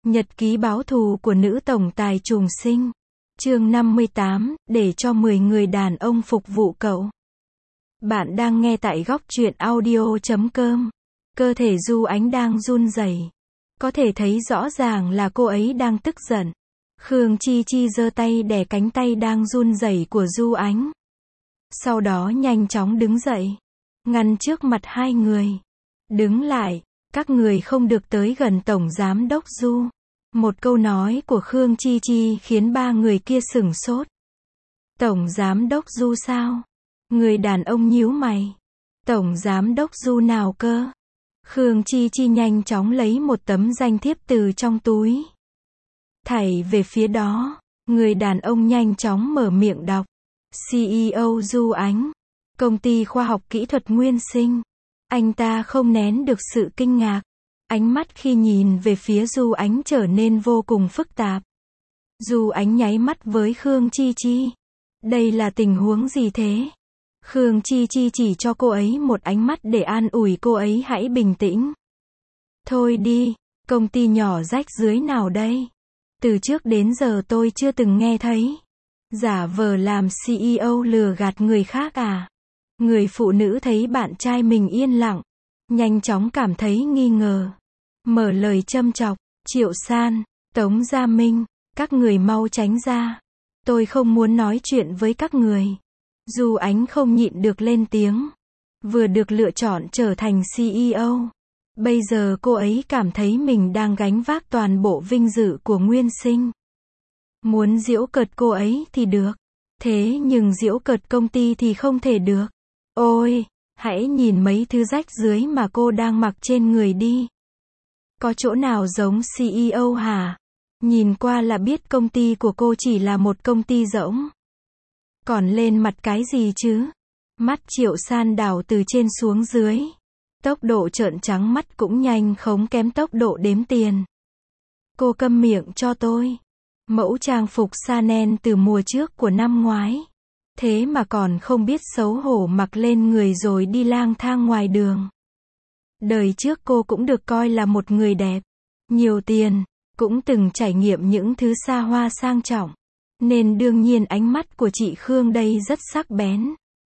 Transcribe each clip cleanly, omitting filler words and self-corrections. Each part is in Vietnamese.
Nhật ký báo thù của nữ tổng tài trùng sinh. Chương 58, để cho 10 người đàn ông phục vụ cậu. Bạn đang nghe tại góc truyện audio.com. Cơ thể Du Ánh đang run rẩy. Có thể thấy rõ ràng là cô ấy đang tức giận. Khương Chi Chi giơ tay đè cánh tay đang run rẩy của Du Ánh. Sau đó nhanh chóng đứng dậy, ngăn trước mặt hai người. Đứng lại, các người không được tới gần Tổng Giám đốc Du. Một câu nói của Khương Chi Chi khiến ba người kia sửng sốt. Tổng Giám đốc Du sao? Người đàn ông nhíu mày. Tổng Giám đốc Du nào cơ? Khương Chi Chi nhanh chóng lấy một tấm danh thiếp từ trong túi. Thảy về phía đó, người đàn ông nhanh chóng mở miệng đọc. CEO Du Ánh, công ty khoa học kỹ thuật Nguyên Sinh. Anh ta không nén được sự kinh ngạc. Ánh mắt khi nhìn về phía Du Ánh trở nên vô cùng phức tạp. Du Ánh nháy mắt với Khương Chi Chi. Đây là tình huống gì thế? Khương Chi Chi chỉ cho cô ấy một ánh mắt để an ủi cô ấy hãy bình tĩnh. Thôi đi, công ty nhỏ rách rưới nào đây? Từ trước đến giờ tôi chưa từng nghe thấy. Giả vờ làm CEO lừa gạt người khác à? Người phụ nữ thấy bạn trai mình yên lặng, nhanh chóng cảm thấy nghi ngờ. Mở lời châm chọc, Triệu San, Tống Gia Minh, các người mau tránh ra. Tôi không muốn nói chuyện với các người. Du Ánh không nhịn được lên tiếng. Vừa được lựa chọn trở thành CEO. Bây giờ cô ấy cảm thấy mình đang gánh vác toàn bộ vinh dự của Nguyên Sinh. Muốn giễu cợt cô ấy thì được. Thế nhưng giễu cợt công ty thì không thể được. Ôi, hãy nhìn mấy thứ rách rưới mà cô đang mặc trên người đi. Có chỗ nào giống CEO hả? Nhìn qua là biết công ty của cô chỉ là một công ty rỗng. Còn lên mặt cái gì chứ? Mắt Triệu San đảo từ trên xuống dưới. Tốc độ trợn trắng mắt cũng nhanh không kém tốc độ đếm tiền. Cô câm miệng cho tôi. Mẫu trang phục Chanel từ mùa trước của năm ngoái. Thế mà còn không biết xấu hổ mặc lên người rồi đi lang thang ngoài đường. Đời trước cô cũng được coi là một người đẹp, nhiều tiền, cũng từng trải nghiệm những thứ xa hoa sang trọng. Nên đương nhiên ánh mắt của chị Khương đây rất sắc bén.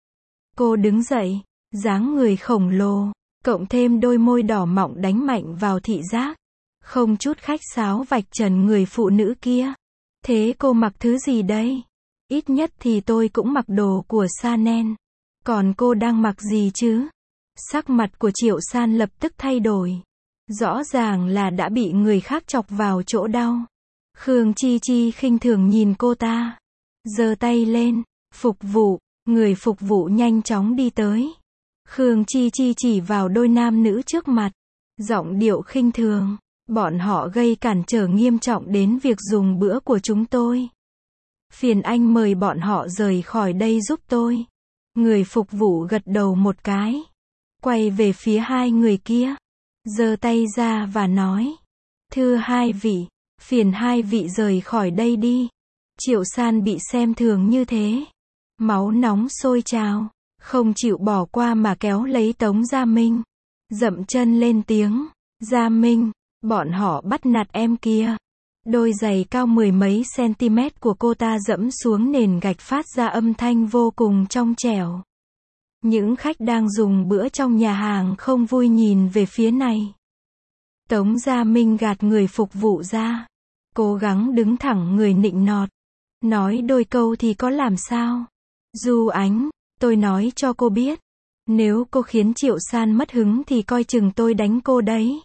Cô đứng dậy, dáng người khổng lồ, cộng thêm đôi môi đỏ mọng đánh mạnh vào thị giác. Không chút khách sáo vạch trần người phụ nữ kia. Thế cô mặc thứ gì đây? Ít nhất thì tôi cũng mặc đồ của Chanel. Còn cô đang mặc gì chứ? Sắc mặt của Triệu San lập tức thay đổi. Rõ ràng là đã bị người khác chọc vào chỗ đau. Khương Chi Chi khinh thường nhìn cô ta. Giơ tay lên, phục vụ, người phục vụ nhanh chóng đi tới. Khương Chi Chi chỉ vào đôi nam nữ trước mặt. Giọng điệu khinh thường. Bọn họ gây cản trở nghiêm trọng đến việc dùng bữa của chúng tôi. Phiền anh mời bọn họ rời khỏi đây giúp tôi. Người phục vụ gật đầu một cái. Quay về phía hai người kia. Giơ tay ra và nói. Thưa hai vị, phiền hai vị rời khỏi đây đi. Triệu San bị xem thường như thế. Máu nóng sôi trào. Không chịu bỏ qua mà kéo lấy Tống Gia Minh. Dậm chân lên tiếng. Gia Minh, bọn họ bắt nạt em kia. Đôi giày cao mười mấy cm của cô ta dẫm xuống nền gạch phát ra âm thanh vô cùng trong trẻo. Những khách đang dùng bữa trong nhà hàng không vui nhìn về phía này. Tống Gia Minh gạt người phục vụ ra. Cố gắng đứng thẳng người nịnh nọt. Nói đôi câu thì có làm sao? Du Ánh, tôi nói cho cô biết. Nếu cô khiến Triệu San mất hứng thì coi chừng tôi đánh cô đấy.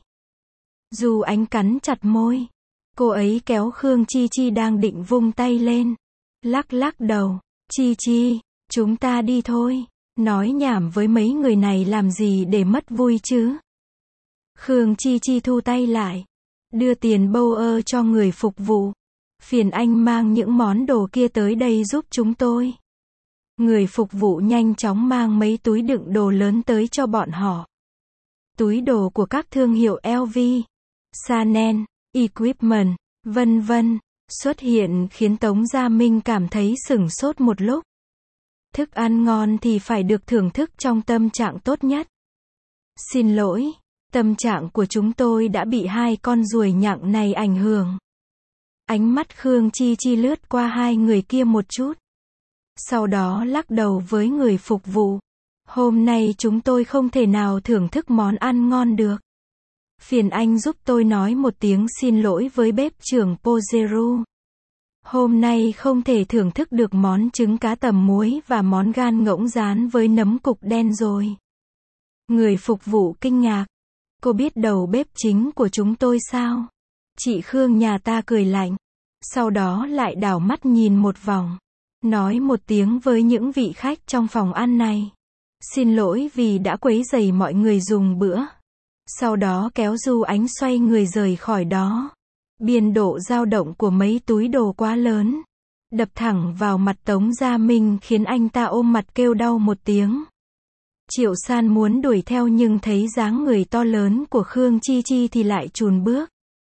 Du Ánh cắn chặt môi. Cô ấy kéo Khương Chi Chi đang định vung tay lên. Lắc lắc đầu. Chi Chi, chúng ta đi thôi. Nói nhảm với mấy người này làm gì để mất vui chứ? Khương Chi Chi thu tay lại. Đưa tiền bâu ơ cho người phục vụ. Phiền anh mang những món đồ kia tới đây giúp chúng tôi. Người phục vụ nhanh chóng mang mấy túi đựng đồ lớn tới cho bọn họ. Túi đồ của các thương hiệu LV, Chanel, Equipment, vân vân, xuất hiện khiến Tống Gia Minh cảm thấy sửng sốt một lúc. Thức ăn ngon thì phải được thưởng thức trong tâm trạng tốt nhất. Xin lỗi, Tâm trạng của chúng tôi đã bị hai con ruồi nhặng này ảnh hưởng. Ánh mắt Khương Chi Chi lướt qua hai người kia một chút. Sau đó lắc đầu với người phục vụ. Hôm nay chúng tôi không thể nào thưởng thức món ăn ngon được. Phiền anh giúp tôi nói một tiếng xin lỗi với bếp trưởng Pojeru. Hôm nay không thể thưởng thức được món trứng cá tầm muối và món gan ngỗng rán với nấm cục đen rồi. Người phục vụ kinh ngạc. Cô biết đầu bếp chính của chúng tôi sao? Chị Khương nhà ta cười lạnh. Sau đó lại đảo mắt nhìn một vòng. Nói một tiếng với những vị khách trong phòng ăn này. Xin lỗi vì đã quấy rầy mọi người dùng bữa. Sau đó kéo Du Ánh xoay người rời khỏi đó. Biên độ dao động của mấy túi đồ quá lớn. Đập thẳng vào mặt Tống Gia Minh khiến anh ta ôm mặt kêu đau một tiếng. Triệu San muốn đuổi theo nhưng thấy dáng người to lớn của Khương Chi Chi thì lại chùn bước.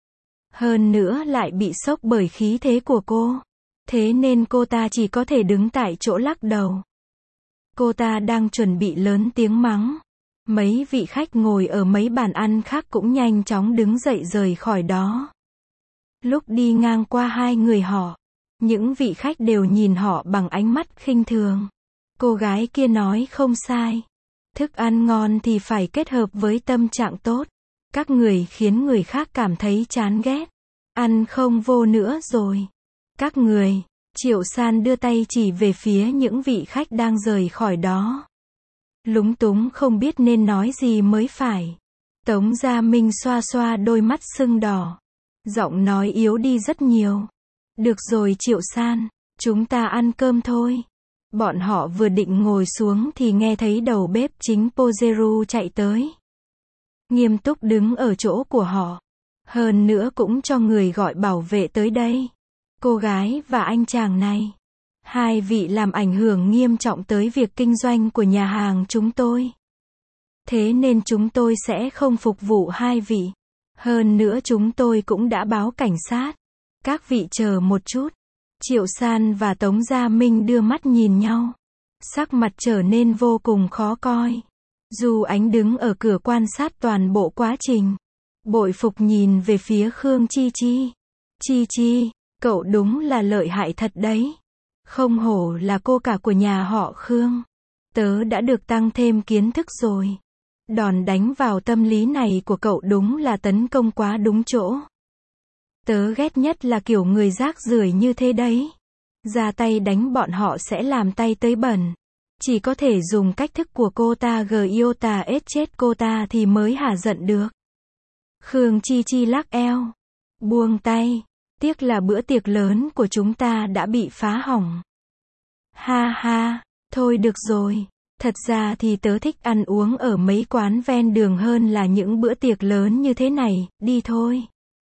Hơn nữa lại bị sốc bởi khí thế của cô. Thế nên cô ta chỉ có thể đứng tại chỗ lắc đầu. Cô ta đang chuẩn bị lớn tiếng mắng. Mấy vị khách ngồi ở mấy bàn ăn khác cũng nhanh chóng đứng dậy rời khỏi đó. Lúc đi ngang qua hai người họ, những vị khách đều nhìn họ bằng ánh mắt khinh thường. Cô gái kia nói không sai. Thức ăn ngon thì phải kết hợp với tâm trạng tốt. Các người khiến người khác cảm thấy chán ghét. Ăn không vô nữa rồi. Các người, Triệu San đưa tay chỉ về phía những vị khách đang rời khỏi đó. Lúng túng không biết nên nói gì mới phải. Tống Gia Minh xoa xoa đôi mắt sưng đỏ. Giọng nói yếu đi rất nhiều. Được rồi Triệu San, chúng ta ăn cơm thôi. Bọn họ vừa định ngồi xuống thì nghe thấy đầu bếp chính Pojeru chạy tới. Nghiêm túc đứng ở chỗ của họ. Hơn nữa cũng cho người gọi bảo vệ tới đây. Cô gái và anh chàng này. Hai vị làm ảnh hưởng nghiêm trọng tới việc kinh doanh của nhà hàng chúng tôi. Thế nên chúng tôi sẽ không phục vụ hai vị. Hơn nữa chúng tôi cũng đã báo cảnh sát. Các vị chờ một chút. Triệu San và Tống Gia Minh đưa mắt nhìn nhau. Sắc mặt trở nên vô cùng khó coi. Du Ánh đứng ở cửa quan sát toàn bộ quá trình. Bội phục nhìn về phía Khương Chi Chi. Chi Chi, cậu đúng là lợi hại thật đấy. Không hổ là cô cả của nhà họ Khương. Tớ đã được tăng thêm kiến thức rồi. Đòn đánh vào tâm lý này của cậu đúng là tấn công quá đúng chỗ. Tớ ghét nhất là kiểu người rác rưởi như thế đấy. Ra tay đánh bọn họ sẽ làm tay tới bẩn. Chỉ có thể dùng cách thức của cô ta Giota ết chết cô ta thì mới hả giận được. Khương Chi Chi lắc eo. Buông tay. Tiếc là bữa tiệc lớn của chúng ta đã bị phá hỏng. Ha ha, thôi được rồi. Thật ra thì tớ thích ăn uống ở mấy quán ven đường hơn là những bữa tiệc lớn như thế này, đi thôi.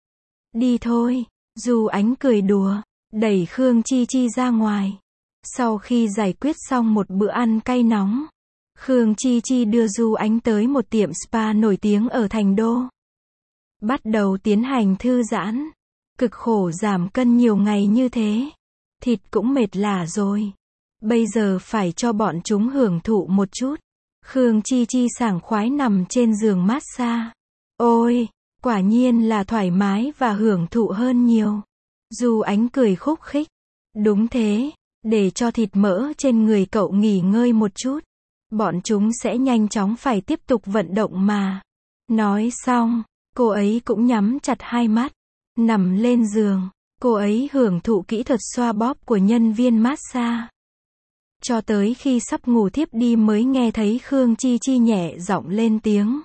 Đi thôi, Du Ánh cười đùa, đẩy Khương Chi Chi ra ngoài. Sau khi giải quyết xong một bữa ăn cay nóng, Khương Chi Chi đưa Du Ánh tới một tiệm spa nổi tiếng ở thành đô. Bắt đầu tiến hành thư giãn. Cực khổ giảm cân nhiều ngày như thế. Thịt cũng mệt lả rồi. Bây giờ phải cho bọn chúng hưởng thụ một chút. Khương Chi Chi sảng khoái nằm trên giường massage. Ôi, quả nhiên là thoải mái và hưởng thụ hơn nhiều. Du Ánh cười khúc khích. Đúng thế, để cho thịt mỡ trên người cậu nghỉ ngơi một chút. Bọn chúng sẽ nhanh chóng phải tiếp tục vận động mà. Nói xong, cô ấy cũng nhắm chặt hai mắt. Nằm lên giường, cô ấy hưởng thụ kỹ thuật xoa bóp của nhân viên massage. Cho tới khi sắp ngủ thiếp đi mới nghe thấy Khương Chi Chi nhẹ giọng lên tiếng.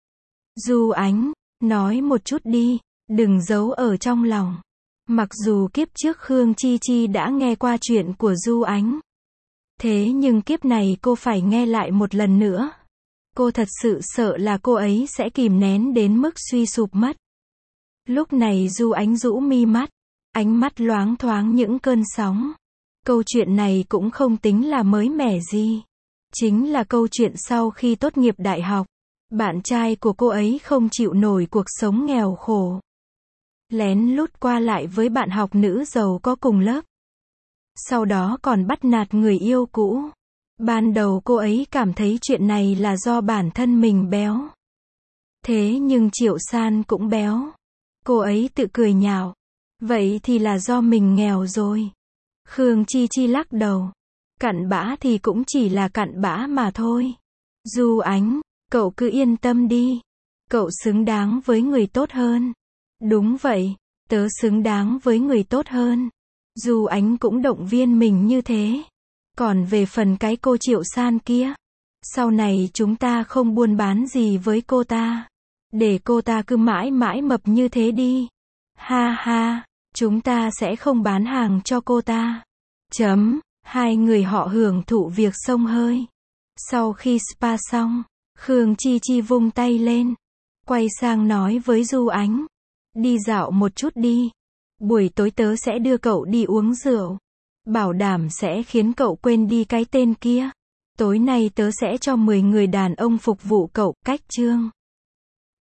Du Ánh, nói một chút đi, đừng giấu ở trong lòng. Mặc dù kiếp trước Khương Chi Chi đã nghe qua chuyện của Du Ánh. Thế nhưng kiếp này cô phải nghe lại một lần nữa. Cô thật sự sợ là cô ấy sẽ kìm nén đến mức suy sụp mất. Lúc này Du Ánh rũ mi mắt, ánh mắt loáng thoáng những cơn sóng. Câu chuyện này cũng không tính là mới mẻ gì. Chính là câu chuyện sau khi tốt nghiệp đại học. Bạn trai của cô ấy không chịu nổi cuộc sống nghèo khổ. Lén lút qua lại với bạn học nữ giàu có cùng lớp. Sau đó còn bắt nạt người yêu cũ. Ban đầu cô ấy cảm thấy chuyện này là do bản thân mình béo. Thế nhưng Triệu San cũng béo. Cô ấy tự cười nhạo. Vậy thì là do mình nghèo rồi. Khương Chi Chi lắc đầu. Cặn bã thì cũng chỉ là cặn bã mà thôi. Du Ánh, cậu cứ yên tâm đi. Cậu xứng đáng với người tốt hơn. Đúng vậy, tớ xứng đáng với người tốt hơn. Du Ánh cũng động viên mình như thế. Còn về phần cái cô Triệu San kia, sau này chúng ta không buôn bán gì với cô ta. Để cô ta cứ mãi mãi mập như thế đi. Ha ha, chúng ta sẽ không bán hàng cho cô ta. Hai người họ hưởng thụ việc xông hơi. Sau khi spa xong, Khương Chi Chi vung tay lên, quay sang nói với Du Ánh. Đi dạo một chút đi. Buổi tối tớ sẽ đưa cậu đi uống rượu. Bảo đảm sẽ khiến cậu quên đi cái tên kia. Tối nay tớ sẽ cho 10 người đàn ông phục vụ cậu, cách chương.